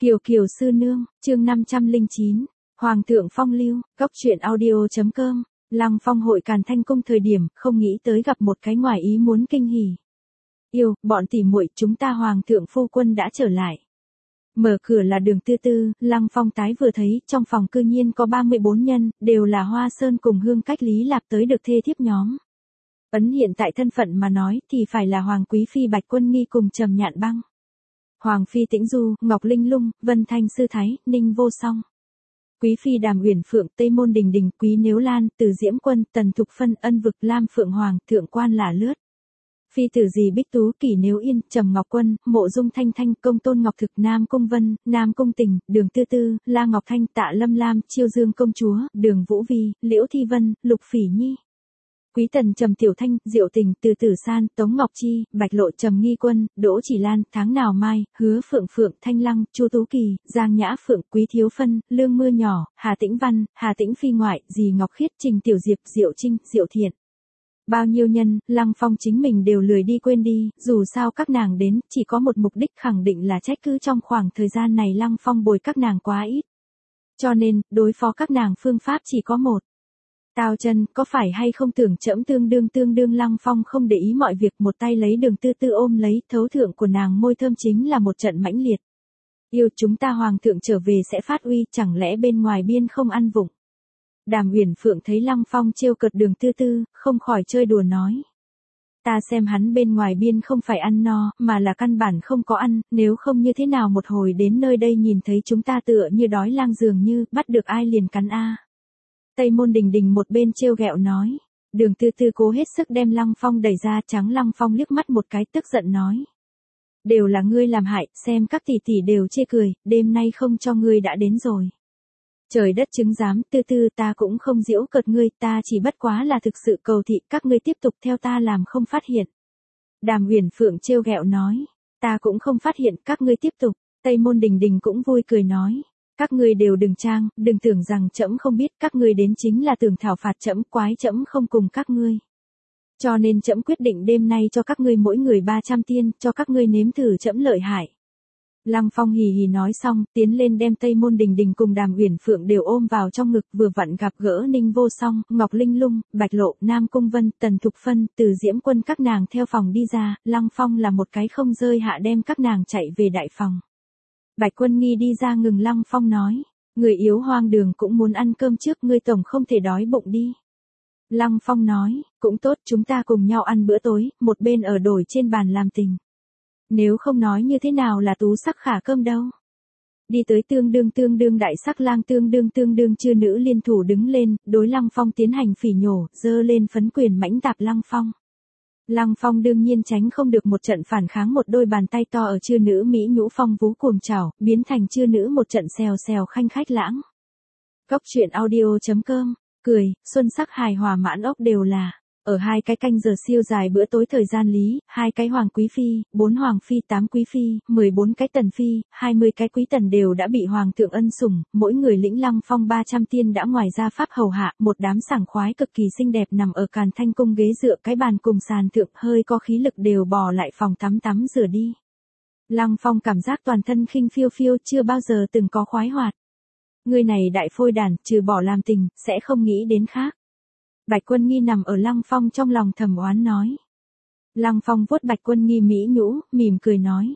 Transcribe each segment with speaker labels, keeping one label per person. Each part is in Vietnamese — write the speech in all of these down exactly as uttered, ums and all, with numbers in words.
Speaker 1: Kiều Kiều sư nương, chương năm trăm lẻ chín, Hoàng thượng phong lưu, góc truyện audio.com, Lăng Phong hội Càn Thanh cung thời điểm, không nghĩ tới gặp một cái ngoài ý muốn kinh hỉ. Yêu, bọn tỉ muội, chúng ta Hoàng thượng phu quân đã trở lại. Mở cửa là Đường Tư Tư, Lăng Phong tái vừa thấy, trong phòng cư nhiên có ba mươi bốn nhân, đều là Hoa Sơn cùng Hương Cách Lý Lạp tới được thê thiếp nhóm. Ấn hiện tại thân phận mà nói thì phải là Hoàng Quý Phi Bạch Quân Nghi cùng Trầm Nhạn Băng. Hoàng Phi Tĩnh Du, Ngọc Linh Lung, Vân Thanh Sư Thái, Ninh Vô Song. Quý Phi Đàm Uyển Phượng, Tây Môn Đình Đình, Quý Nếu Lan, Từ Diễm Quân, Tần Thục Phân, Ân Vực, Lam Phượng Hoàng, Thượng Quan Lả Lướt. Phi tử Dì Bích Tú, Kỷ Nếu Yên, Trầm Ngọc Quân, Mộ Dung Thanh Thanh, Công Tôn Ngọc Thực, Nam Cung Vân, Nam Cung Tình, Đường Tư Tư, La Ngọc Thanh, Tạ Lâm Lam, Chiêu Dương Công Chúa, Đường Vũ Vi, Liễu Thi Vân, Lục Phỉ Nhi. Quý Tần Trầm Tiểu Thanh, Diệu Tình, Từ Tử San, Tống Ngọc Chi, Bạch Lộ, Trầm Nghi Quân, Đỗ Chỉ Lan, Tháng Nào Mai, Hứa Phượng Phượng, Thanh Lăng, Chu Tú Kỳ, Giang Nhã Phượng, Quý Thiếu Phân, Lương Mưa Nhỏ, Hà Tĩnh Văn, Hà Tĩnh Phi Ngoại, Dì Ngọc Khiết, Trình Tiểu Diệp, Diệu Trinh, Diệu Thiện. Bao nhiêu nhân, Lăng Phong chính mình đều lười đi quên đi, dù sao các nàng đến, chỉ có một mục đích khẳng định là trách cứ trong khoảng thời gian này Lăng Phong bồi các nàng quá ít. Cho nên, đối phó các nàng phương pháp chỉ có một. Tào chân, có phải hay không tưởng trẫm tương đương tương đương Lăng Phong không để ý mọi việc, một tay lấy Đường Tư Tư ôm lấy, thấu thượng của nàng môi thơm chính là một trận mãnh liệt. Yêu, chúng ta Hoàng thượng trở về sẽ phát uy, chẳng lẽ bên ngoài biên không ăn vụng. Đàm Uyển Phượng thấy Lăng Phong trêu cợt Đường Tư Tư, không khỏi chơi đùa nói. Ta xem hắn bên ngoài biên không phải ăn no, mà là căn bản không có ăn, nếu không như thế nào một hồi đến nơi đây nhìn thấy chúng ta tựa như đói lang dường như, bắt được ai liền cắn a. Tây Môn Đình Đình một bên trêu ghẹo nói. Đường Tư Tư cố hết sức đem Lăng Phong đẩy ra, trắng Lăng Phong liếc mắt một cái tức giận nói. Đều là ngươi làm hại, xem các tỷ tỷ đều chê cười, đêm nay không cho ngươi đã đến rồi. Trời đất chứng giám, Tư Tư, ta cũng không giễu cợt ngươi, ta chỉ bất quá là thực sự cầu thị, các ngươi tiếp tục theo ta làm không phát hiện. Đàm Uyển Phượng trêu ghẹo nói, ta cũng không phát hiện, các ngươi tiếp tục. Tây Môn Đình Đình cũng vui cười nói, các ngươi đều đừng trang, đừng tưởng rằng trẫm không biết, các ngươi đến chính là tưởng thảo phạt trẫm, quái trẫm không cùng các ngươi. Cho nên trẫm quyết định đêm nay cho các ngươi mỗi người ba trăm tiên, cho các ngươi nếm thử trẫm lợi hại. Lăng Phong hì hì nói xong, tiến lên đem Tây Môn Đình Đình cùng Đàm Uyển Phượng đều ôm vào trong ngực, vừa vặn gặp gỡ Ninh Vô Song, Ngọc Linh Lung, Bạch Lộ, Nam Cung Vân, Tần Thục Phân, Từ Diễm Quân các nàng theo phòng đi ra, Lăng Phong là một cái không rơi hạ đem các nàng chạy về đại phòng. Bạch Quân Nghi đi ra ngừng Lăng Phong nói, người yếu hoang đường cũng muốn ăn cơm trước, ngươi tổng không thể đói bụng đi. Lăng Phong nói, cũng tốt, chúng ta cùng nhau ăn bữa tối, một bên ở đổi trên bàn làm tình. Nếu không nói như thế nào là tú sắc khả cơm đâu. Đi tới tương đương tương đương đại sắc lang tương đương tương đương chư nữ liên thủ đứng lên, đối Lăng Phong tiến hành phỉ nhổ, dơ lên phấn quyền mãnh tạp Lăng Phong. Lăng Phong đương nhiên tránh không được một trận phản kháng, một đôi bàn tay to ở chư nữ Mỹ nhũ phong vú cuồng trào, biến thành chư nữ một trận xèo xèo khanh khách lãng. Góc truyện audio.com, cười, xuân sắc hài hòa mãn ốc đều là. Ở hai cái canh giờ siêu dài bữa tối thời gian lý, hai cái Hoàng Quý Phi, bốn Hoàng Phi, tám Quý Phi, mười bốn cái Tần Phi, hai mươi cái Quý Tần đều đã bị Hoàng thượng ân sủng, mỗi người lĩnh Lăng Phong ba trăm tiên đã ngoài ra pháp hầu hạ, một đám sảng khoái cực kỳ xinh đẹp nằm ở Càn Thanh cung ghế dựa cái bàn cùng sàn thượng, hơi có khí lực đều bò lại phòng tắm tắm rửa đi. Lăng Phong cảm giác toàn thân khinh phiêu phiêu, chưa bao giờ từng có khoái hoạt. Người này đại phôi đàn, trừ bỏ làm tình, sẽ không nghĩ đến khác. Bạch Quân Nghi nằm ở Lăng Phong trong lòng thầm oán nói. Lăng Phong vuốt Bạch Quân Nghi mỹ nhũ, mỉm cười nói.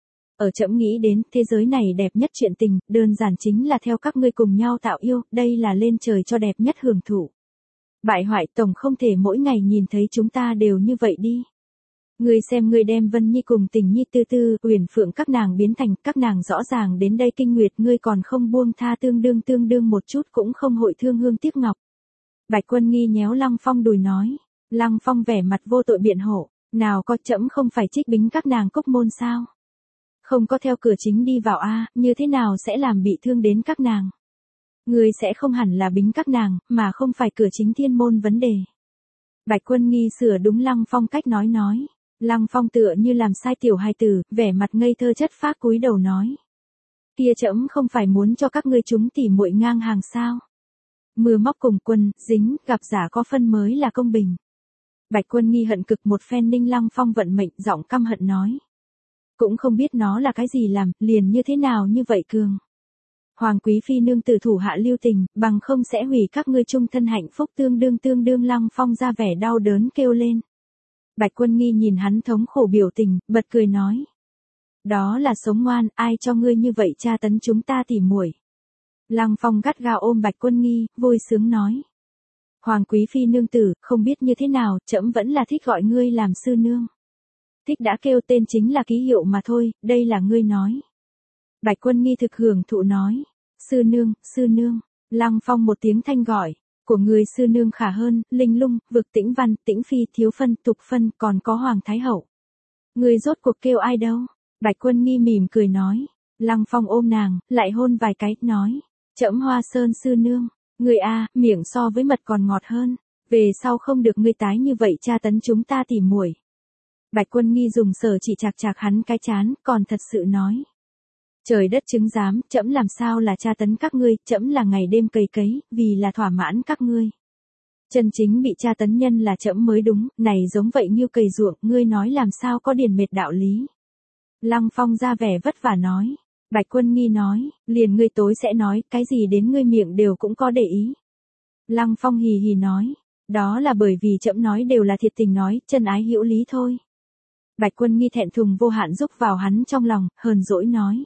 Speaker 1: Ở trẫm nghĩ đến, thế giới này đẹp nhất chuyện tình, đơn giản chính là theo các ngươi cùng nhau tạo yêu, đây là lên trời cho đẹp nhất hưởng thụ. Bại hoại tổng không thể mỗi ngày nhìn thấy chúng ta đều như vậy đi. Ngươi xem ngươi đem Vân Nhi cùng Tình Nhi Tư Tư, Uyển Phượng các nàng biến thành, các nàng rõ ràng đến đây kinh nguyệt, ngươi còn không buông tha tương đương tương đương một chút cũng không hội thương hương tiếc ngọc. Bạch Quân Nghi nhéo Lăng Phong đùi nói. Lăng Phong vẻ mặt vô tội biện hộ, nào có trẫm không phải trích bính các nàng cốc môn sao? Không có theo cửa chính đi vào a, như thế nào sẽ làm bị thương đến các nàng? Ngươi sẽ không hẳn là bính các nàng, mà không phải cửa chính thiên môn vấn đề. Bạch Quân Nghi sửa đúng Lăng Phong cách nói nói. Lăng Phong tựa như làm sai tiểu hài tử, vẻ mặt ngây thơ chất phác cúi đầu nói. Kia trẫm không phải muốn cho các ngươi chúng tỉ muội ngang hàng sao? Mưa móc cùng quân, dính, gặp giả có phân mới là công bình. Bạch Quân Nghi hận cực một phen ninh Lăng Phong vận mệnh, giọng căm hận nói. cũng không biết nó là cái gì làm, liền như thế nào như vậy cường. Hoàng quý phi nương tử thủ hạ lưu tình, bằng không sẽ hủy các ngươi chung thân hạnh phúc tương đương tương đương. Lăng Phong ra vẻ đau đớn kêu lên. Bạch Quân Nghi nhìn hắn thống khổ biểu tình, bật cười nói. Đó là sống ngoan, ai cho ngươi như vậy tra tấn chúng ta tỉ muội. Lăng Phong gắt gao ôm Bạch Quân Nghi, vui sướng nói. Hoàng quý phi nương tử, không biết như thế nào, trẫm vẫn là thích gọi ngươi làm sư nương. Thích đã kêu tên chính là ký hiệu mà thôi, đây là ngươi nói. Bạch Quân Nghi thực hưởng thụ nói. Sư nương, sư nương. Lăng Phong một tiếng thanh gọi. Của người sư nương khả hơn, linh lung, vực tĩnh văn, tĩnh phi, thiếu phân, tục phân, còn có Hoàng Thái Hậu. Người rốt cuộc kêu ai đâu? Bạch Quân Nghi mỉm cười nói. Lăng Phong ôm nàng, lại hôn vài cái, nói. Trẫm Hoa Sơn sư nương. Người a, miệng so với mật còn ngọt hơn. Về sau không được ngươi tái như vậy tra tấn chúng ta tỉ muội. Bạch Quân Nghi dùng sở chỉ chạc chạc hắn cái chán, còn thật sự nói. Trời đất chứng giám, trẫm làm sao là tra tấn các ngươi, trẫm là ngày đêm cày cấy, vì là thỏa mãn các ngươi. Chân chính bị tra tấn nhân là trẫm mới đúng, này giống vậy như cày ruộng, ngươi nói làm sao có điền mệt đạo lý. Lăng Phong ra vẻ vất vả nói. Bạch Quân Nghi nói, liền ngươi tối sẽ nói, cái gì đến ngươi miệng đều cũng có để ý. Lăng Phong hì hì nói, đó là bởi vì trẫm nói đều là thiệt tình nói, chân ái hữu lý thôi. Bạch Quân Nghi thẹn thùng vô hạn rúc vào hắn trong lòng, hờn dỗi nói.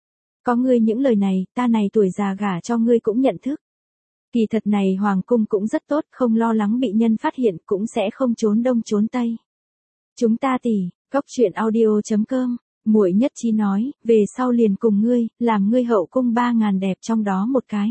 Speaker 1: Có ngươi những lời này, ta này tuổi già gả cho ngươi cũng nhận thức. Kỳ thật này hoàng cung cũng rất tốt, không lo lắng bị nhân phát hiện, cũng sẽ không trốn đông trốn tây. Chúng ta tỉ, cốc truyện audio chấm com, muội nhất trí nói, về sau liền cùng ngươi, làm ngươi hậu cung ba ngàn đẹp trong đó một cái.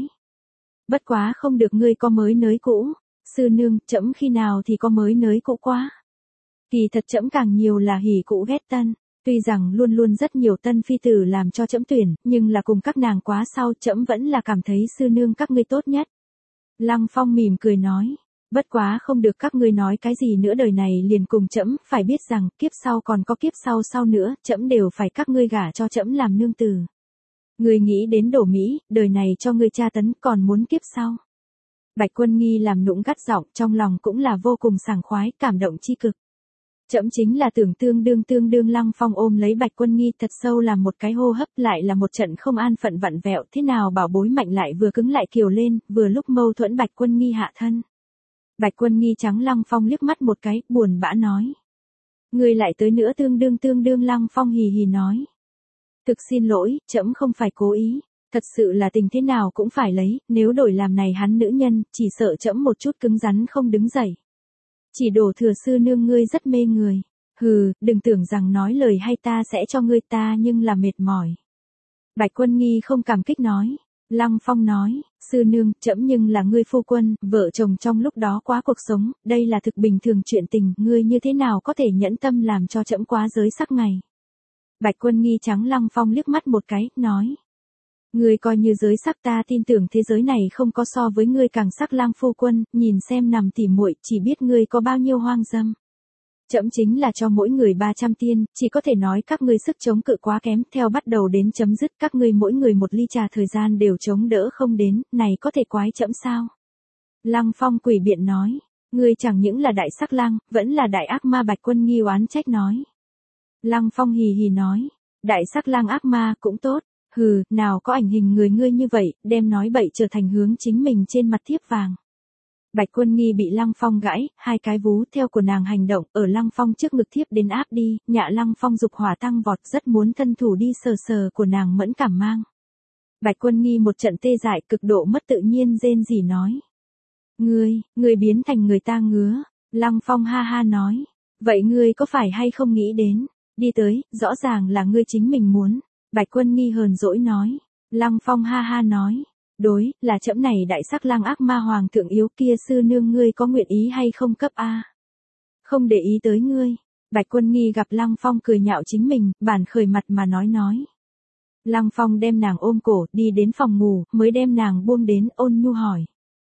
Speaker 1: Bất quá không được ngươi có mới nới cũ, sư nương, trẫm khi nào thì có mới nới cũ quá. Kỳ thật trẫm càng nhiều là hỉ cũ ghét tân. Tuy rằng luôn luôn rất nhiều tân phi tử làm cho trẫm tuyển, nhưng là cùng các nàng quá sau trẫm vẫn là cảm thấy sư nương các ngươi tốt nhất. Lăng Phong mỉm cười nói, bất quá không được các ngươi nói cái gì nữa đời này liền cùng trẫm, phải biết rằng kiếp sau còn có kiếp sau sau nữa, trẫm đều phải các ngươi gả cho trẫm làm nương tử. Ngươi nghĩ đến đổ Mỹ, đời này cho ngươi tra tấn còn muốn kiếp sau. Bạch Quân Nghi làm nũng gắt giọng, trong lòng cũng là vô cùng sảng khoái, cảm động chi cực. Trẫm chính là tưởng tương đương tương đương. Lăng Phong ôm lấy Bạch Quân Nghi thật sâu làm một cái hô hấp, lại là một trận không an phận vặn vẹo, thế nào bảo bối mạnh lại vừa cứng lại kiều lên, vừa lúc mâu thuẫn Bạch Quân Nghi hạ thân. Bạch Quân Nghi trắng Lăng Phong liếc mắt một cái, buồn bã nói. Ngươi lại tới nữa tương đương tương đương. Lăng Phong hì hì nói. Thực xin lỗi, trẫm không phải cố ý, thật sự là tình thế nào cũng phải lấy, nếu đổi làm này hắn nữ nhân, chỉ sợ trẫm một chút cứng rắn không đứng dậy. Chỉ đổ thừa sư nương ngươi rất mê người. Hừ, đừng tưởng rằng nói lời hay ta sẽ cho ngươi, ta nhưng là mệt mỏi. Bạch Quân Nghi không cảm kích nói. Lăng Phong nói, sư nương, trẫm nhưng là ngươi phu quân, vợ chồng trong lúc đó quá cuộc sống, đây là thực bình thường chuyện tình, ngươi như thế nào có thể nhẫn tâm làm cho trẫm quá giới sắc ngày. Bạch Quân Nghi trắng Lăng Phong liếc mắt một cái, nói. Ngươi coi như giới sắc, ta tin tưởng thế giới này không có so với ngươi càng sắc. Lang phu quân, nhìn xem nằm tỉ muội, chỉ biết ngươi có bao nhiêu hoang dâm. Trẫm chính là cho mỗi người ba trăm tiên, chỉ có thể nói các ngươi sức chống cự quá kém, theo bắt đầu đến chấm dứt các ngươi mỗi người một ly trà thời gian đều chống đỡ không đến, này có thể quái trẫm sao? Lăng Phong quỷ biện nói, ngươi chẳng những là đại sắc lang, vẫn là đại ác ma. Bạch Quân Nghi oán trách nói. Lăng Phong hì hì nói, đại sắc lang ác ma cũng tốt. Hừ, nào có ảnh hình người ngươi như vậy, đem nói bậy trở thành hướng chính mình trên mặt thiếp vàng. Bạch Quân Nghi bị Lăng Phong gãy, hai cái vú theo của nàng hành động, ở Lăng Phong trước ngực thiếp đến áp đi, nhạ Lăng Phong dục hỏa tăng vọt, rất muốn thân thủ đi sờ sờ của nàng mẫn cảm mang. Bạch Quân Nghi một trận tê dại, cực độ mất tự nhiên rên rỉ nói. Ngươi, ngươi biến thành người ta ngứa. Lăng Phong ha ha nói. Vậy ngươi có phải hay không nghĩ đến, đi tới, rõ ràng là ngươi chính mình muốn. Bạch Quân Nghi hờn dỗi nói. Lăng Phong ha ha nói. Đối, là trẫm này đại sắc lang ác ma hoàng thượng yếu kia, sư nương ngươi có nguyện ý hay không cấp a? Không để ý tới ngươi. Bạch Quân Nghi gặp Lăng Phong cười nhạo chính mình, bản khởi mặt mà nói nói. Lăng Phong đem nàng ôm cổ, đi đến phòng ngủ, mới đem nàng buông đến, ôn nhu hỏi.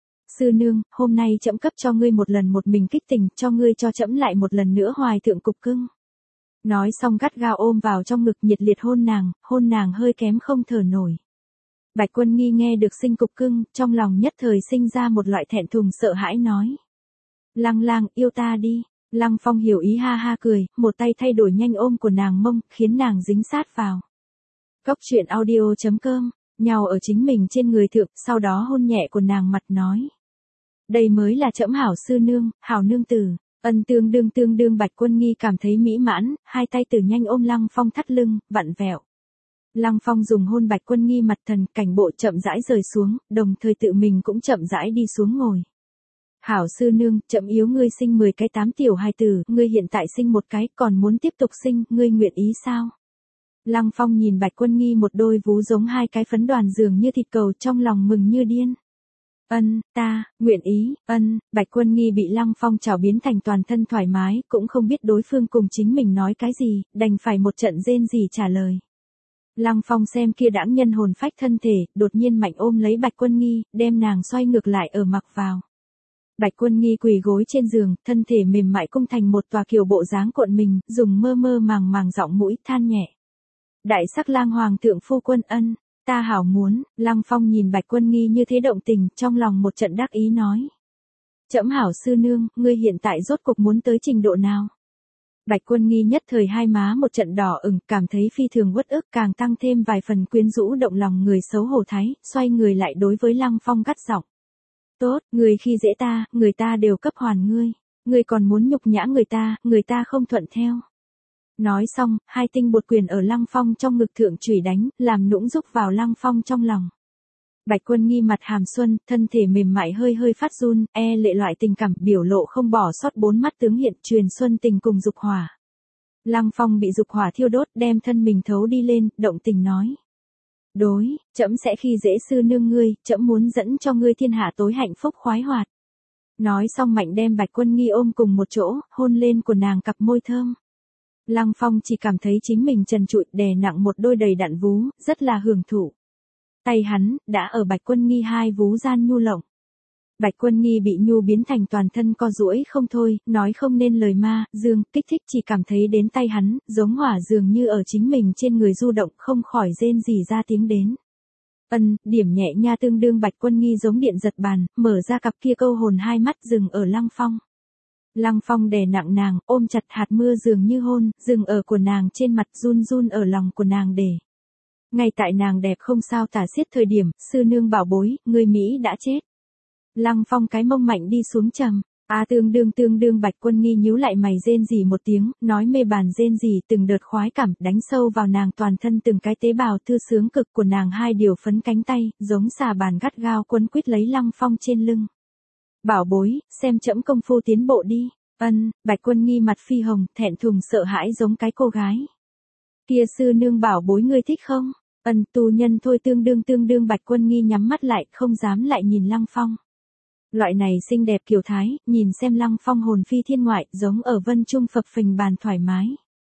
Speaker 1: Sư nương, hôm nay trẫm cấp cho ngươi một lần một mình kích tình, cho ngươi cho trẫm lại một lần nữa hoài thượng cục cưng. Nói xong gắt gao ôm vào trong ngực, nhiệt liệt hôn nàng, hôn nàng hơi kém không thở nổi. Bạch Quân Nghi nghe được sinh cục cưng, trong lòng nhất thời sinh ra một loại thẹn thùng sợ hãi nói. Lăng lang, yêu ta đi. Lăng Phong hiểu ý ha ha cười, một tay thay đổi nhanh ôm của nàng mông, khiến nàng dính sát vào. Cốc truyện audio chấm com, nhào ở chính mình trên người thượng, sau đó hôn nhẹ của nàng mặt nói. Đây mới là trẫm hảo sư nương, hảo nương tử. Ân tương đương tương đương Bạch Quân Nghi cảm thấy mỹ mãn, hai tay từ nhanh ôm Lăng Phong thắt lưng, vặn vẹo. Lăng Phong dùng hôn Bạch Quân Nghi mặt thần, cảnh bộ chậm rãi rời xuống, đồng thời tự mình cũng chậm rãi đi xuống ngồi. Hảo sư nương, chậm yếu ngươi sinh mười cái tám tiểu hài tử, ngươi hiện tại sinh một cái, còn muốn tiếp tục sinh, ngươi nguyện ý sao? Lăng Phong nhìn Bạch Quân Nghi một đôi vú giống hai cái phấn đoàn dường như thịt cầu, trong lòng mừng như điên. Ân, ta, nguyện ý, ân, Bạch Quân Nghi bị Lăng Phong trảo biến thành toàn thân thoải mái, cũng không biết đối phương cùng chính mình nói cái gì, đành phải một trận rên rỉ trả lời. Lăng Phong xem kia đãng nhân hồn phách thân thể, đột nhiên mạnh ôm lấy Bạch Quân Nghi, đem nàng xoay ngược lại ở mặc vào. Bạch Quân Nghi quỳ gối trên giường, thân thể mềm mại cung thành một tòa kiều bộ dáng cuộn mình, dùng mơ mơ màng màng giọng mũi than nhẹ. Đại sắc lang hoàng thượng phu quân ân, ta hảo muốn. Lăng Phong nhìn Bạch Quân Nghi như thế động tình, trong lòng một trận đắc ý nói. Trẫm hảo sư nương, ngươi hiện tại rốt cuộc muốn tới trình độ nào? Bạch Quân Nghi nhất thời hai má một trận đỏ ửng, cảm thấy phi thường uất ức, càng tăng thêm vài phần quyến rũ động lòng người xấu hổ thái, xoay người lại đối với Lăng Phong gắt giọng. Tốt, người khi dễ ta, người ta đều cấp hoàn ngươi, ngươi còn muốn nhục nhã người ta, người ta không thuận theo. Nói xong, hai tinh bột quyền ở Lăng Phong trong ngực thượng chủy đánh, làm nũng rúc vào Lăng Phong trong lòng. Bạch Quân Nghi mặt hàm xuân, thân thể mềm mại hơi hơi phát run, e lệ loại tình cảm, biểu lộ không bỏ sót bốn mắt tướng hiện, truyền xuân tình cùng dục hỏa. Lăng Phong bị dục hỏa thiêu đốt, đem thân mình thấu đi lên, động tình nói. Đối, trẫm sẽ khi dễ sư nương ngươi, trẫm muốn dẫn cho ngươi thiên hạ tối hạnh phúc khoái hoạt. Nói xong mạnh đem Bạch Quân Nghi ôm cùng một chỗ, hôn lên của nàng cặp môi thơm. Lăng Phong chỉ cảm thấy chính mình trần trụi, đè nặng một đôi đầy đặn vú, rất là hưởng thụ. Tay hắn, đã ở Bạch Quân Nghi hai vú gian nhu lộng. Bạch Quân Nghi bị nhu biến thành toàn thân co duỗi không thôi, nói không nên lời ma, dương, kích thích chỉ cảm thấy đến tay hắn, giống hỏa dường như ở chính mình trên người du động không khỏi rên rỉ ra tiếng đến. Ân, điểm nhẹ nha tương đương Bạch Quân Nghi giống điện giật bàn, mở ra cặp kia câu hồn hai mắt dừng ở Lăng Phong. Lăng Phong đè nặng nàng, ôm chặt hạt mưa dường như hôn, dừng ở của nàng trên mặt run run ở lòng của nàng để. Ngay tại nàng đẹp không sao tả xiết thời điểm, sư nương bảo bối, người Mỹ đã chết. Lăng Phong cái mông mạnh đi xuống trầm. A tương đương tương đương Bạch Quân Nghi nhíu lại mày rên rỉ một tiếng, nói mê bàn rên rỉ từng đợt khoái cảm, đánh sâu vào nàng toàn thân từng cái tế bào thư sướng cực của nàng hai điều phấn cánh tay, giống xà bàn gắt gao quấn quýt lấy Lăng Phong trên lưng. Bảo bối, xem trẫm công phu tiến bộ đi. Ân, Bạch Quân Nghi mặt phi hồng, thẹn thùng sợ hãi giống cái cô gái. Kia sư nương bảo bối ngươi thích không? Ân, tu nhân thôi tương đương tương đương Bạch Quân Nghi nhắm mắt lại, không dám lại nhìn Lăng Phong. Loại này xinh đẹp kiều thái, nhìn xem Lăng Phong hồn phi thiên ngoại, giống ở vân trung phập phình bàn thoải mái.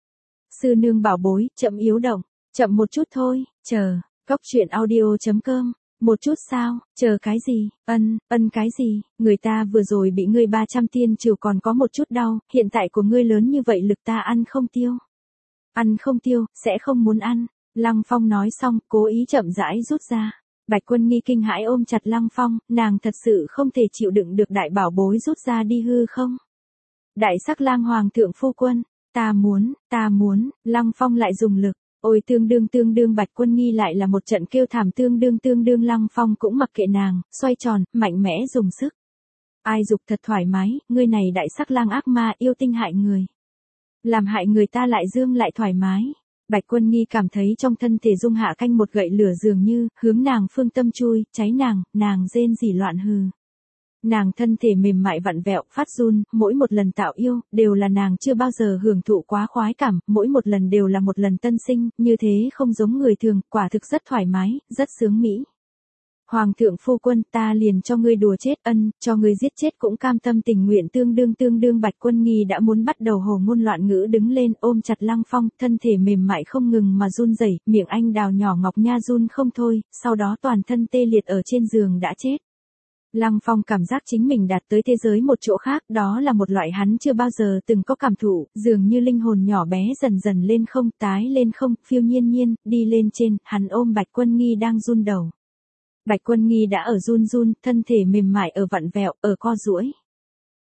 Speaker 1: Sư nương bảo bối, chậm yếu động, chậm một chút thôi, chờ, cốc truyện audio chấm com. Một chút sao, chờ cái gì, ân, ân cái gì, người ta vừa rồi bị ngươi ba trăm tiên trừ còn có một chút đau, hiện tại của ngươi lớn như vậy lực ta ăn không tiêu. Ăn không tiêu, sẽ không muốn ăn. Lăng Phong nói xong, cố ý chậm rãi rút ra. Bạch Quân Nghi kinh hãi ôm chặt Lăng Phong, nàng thật sự không thể chịu đựng được đại bảo bối rút ra đi hư không. Đại sắc lang hoàng thượng phu quân, ta muốn, ta muốn, Lăng Phong lại dùng lực. Ôi tương đương tương đương Bạch Quân Nghi lại là một trận kêu thảm tương đương tương đương Lăng Phong cũng mặc kệ nàng, xoay tròn, mạnh mẽ dùng sức. Ai dục thật thoải mái, ngươi này đại sắc lang ác ma yêu tinh hại người. Làm hại người ta lại dương lại thoải mái. Bạch Quân Nghi cảm thấy trong thân thể dung hạ canh một gậy lửa dường như, hướng nàng phương tâm chui, cháy nàng, nàng rên rỉ loạn hừ. Nàng thân thể mềm mại vặn vẹo, phát run, mỗi một lần tạo yêu, đều là nàng chưa bao giờ hưởng thụ quá khoái cảm, mỗi một lần đều là một lần tân sinh, như thế không giống người thường, quả thực rất thoải mái, rất sướng mỹ. Hoàng thượng phu quân, ta liền cho ngươi đùa chết, ân, cho ngươi giết chết cũng cam tâm tình nguyện tương đương tương đương Bạch Quân Nghi đã muốn bắt đầu hồ ngôn loạn ngữ đứng lên, ôm chặt Lăng Phong, thân thể mềm mại không ngừng mà run rẩy, miệng anh đào nhỏ ngọc nha run không thôi, sau đó toàn thân tê liệt ở trên giường đã chết. Lăng Phong cảm giác chính mình đạt tới thế giới một chỗ khác, đó là một loại hắn chưa bao giờ từng có cảm thụ, dường như linh hồn nhỏ bé dần dần lên không, tái lên không, phiêu nhiên nhiên, đi lên trên, hắn ôm Bạch Quân Nghi đang run đầu. Bạch Quân Nghi đã ở run run, thân thể mềm mại ở vặn vẹo, ở co duỗi.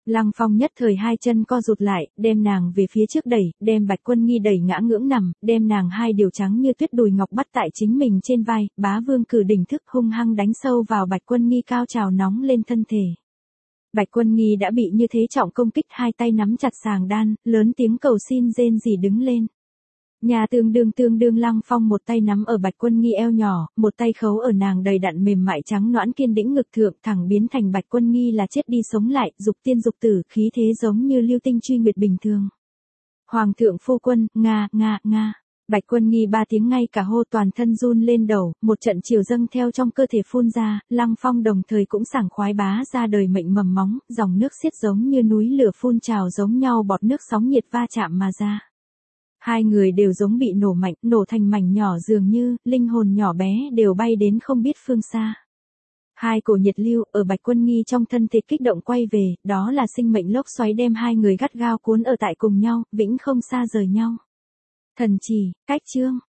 Speaker 1: Lăng Phong nhất thời hai chân co rụt lại, đem nàng về phía trước đẩy, đem Bạch Quân Nghi đẩy ngã ngưỡng nằm, đem nàng hai điều trắng như tuyết đùi ngọc bắt tại chính mình trên vai, bá vương cử đỉnh thức hung hăng đánh sâu vào Bạch Quân Nghi cao trào nóng lên thân thể. Bạch Quân Nghi đã bị như thế trọng công kích, hai tay nắm chặt sàng đan, lớn tiếng cầu xin rên rỉ đứng lên. Nhà tương đương tương đương Lăng Phong một tay nắm ở Bạch Quân Nghi eo nhỏ, một tay khấu ở nàng đầy đặn mềm mại trắng nõn kiên đĩnh ngực thượng, thẳng biến thành Bạch Quân Nghi là chết đi sống lại, dục tiên dục tử, khí thế giống như lưu tinh truy nguyệt bình thường. Hoàng thượng phu quân, nga, nga, nga. Bạch Quân Nghi ba tiếng ngay cả hô toàn thân run lên đầu, một trận chiều dâng theo trong cơ thể phun ra, Lăng Phong đồng thời cũng sảng khoái bá ra đời mệnh mầm móng, dòng nước xiết giống như núi lửa phun trào giống nhau bọt nước sóng nhiệt va chạm mà ra. Hai người đều giống bị nổ mạnh, nổ thành mảnh nhỏ dường như, linh hồn nhỏ bé đều bay đến không biết phương xa. Hai cổ nhiệt lưu, ở Bạch Quân Nghi trong thân thể kích động quay về, đó là sinh mệnh lốc xoáy đem hai người gắt gao cuốn ở tại cùng nhau, vĩnh không xa rời nhau. Thần chỉ, cách chương.